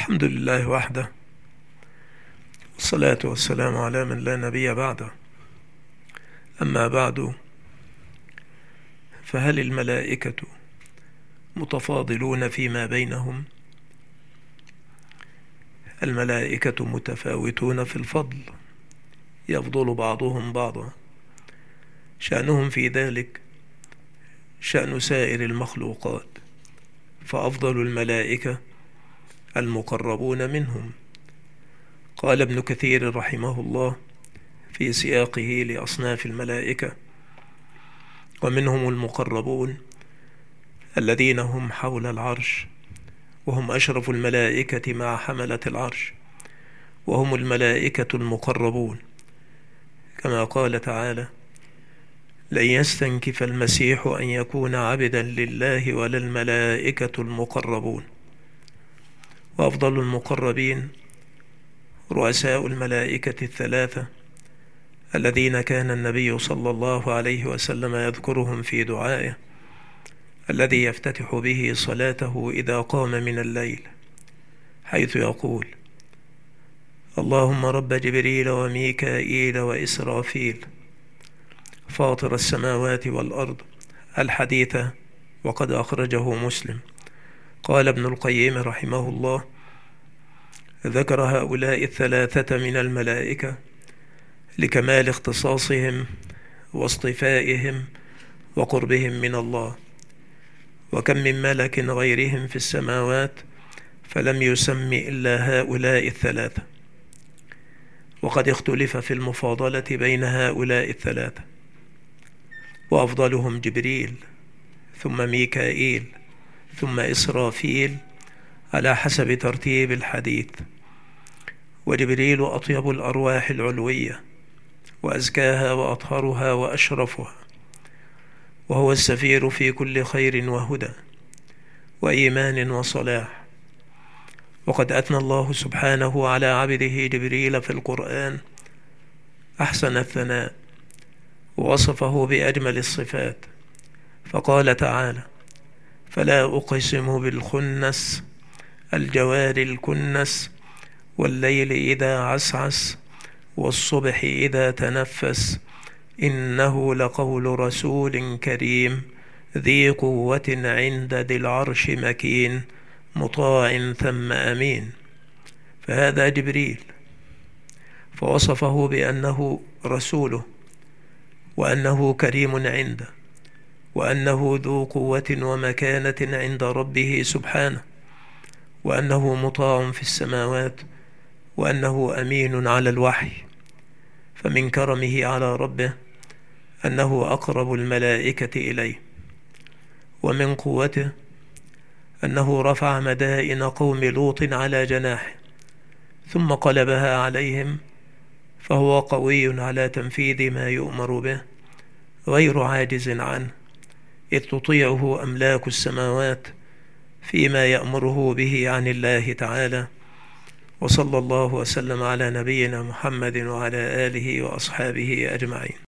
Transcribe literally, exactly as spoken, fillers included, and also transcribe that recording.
الحمد لله وحده، والصلاة والسلام على من لا نبي بعده. أما بعد، فهل الملائكة متفاضلون فيما بينهم؟ الملائكة متفاوتون في الفضل، يفضل بعضهم بعضا، شأنهم في ذلك شأن سائر المخلوقات، فأفضل الملائكة المقربون منهم. قال ابن كثير رحمه الله في سياقه لأصناف الملائكة: ومنهم المقربون الذين هم حول العرش، وهم أشرف الملائكة مع حملة العرش، وهم الملائكة المقربون، كما قال تعالى: لن يستنكف المسيح أن يكون عبدا لله ولا الملائكة المقربون. وأفضل المقربين رؤساء الملائكة الثلاثة الذين كان النبي صلى الله عليه وسلم يذكرهم في دعائه الذي يفتتح به صلاته إذا قام من الليل، حيث يقول: اللهم رب جبريل وميكائيل وإسرافيل فاطر السماوات والأرض، الحديث، وقد أخرجه مسلم. قال ابن القيم رحمه الله: ذكر هؤلاء الثلاثة من الملائكة لكمال اختصاصهم واصطفائهم وقربهم من الله، وكم من ملك غيرهم في السماوات فلم يسم إلا هؤلاء الثلاثة. وقد اختلف في المفاضلة بين هؤلاء الثلاثة، وأفضلهم جبريل، ثم ميكائيل، ثم إسرافيل، على حسب ترتيب الحديث. وجبريل أطيب الأرواح العلوية، وأزكاها وأطهرها وأشرفها، وهو السفير في كل خير وهدى وإيمان وصلاح. وقد أثنى الله سبحانه على عبده جبريل في القرآن أحسن الثناء، ووصفه بأجمل الصفات، فقال تعالى: فلا أقسم بالخنس الجوار الكنس والليل إذا عسعس والصبح إذا تنفس إنه لقول رسول كريم ذي قوة عند ذي العرش مكين مطاع ثم أمين. فهذا جبريل، فوصفه بأنه رسوله، وأنه كريم عنده، وأنه ذو قوة ومكانة عند ربه سبحانه، وأنه مطاع في السماوات، وأنه أمين على الوحي. فمن كرمه على ربه أنه أقرب الملائكة إليه، ومن قوته أنه رفع مدائن قوم لوط على جناحه ثم قلبها عليهم، فهو قوي على تنفيذ ما يؤمر به غير عاجز عنه، إذ تطيعه أملاك السماوات فيما يأمره به عن الله تعالى. وصلى الله وسلم على نبينا محمد وعلى آله وأصحابه أجمعين.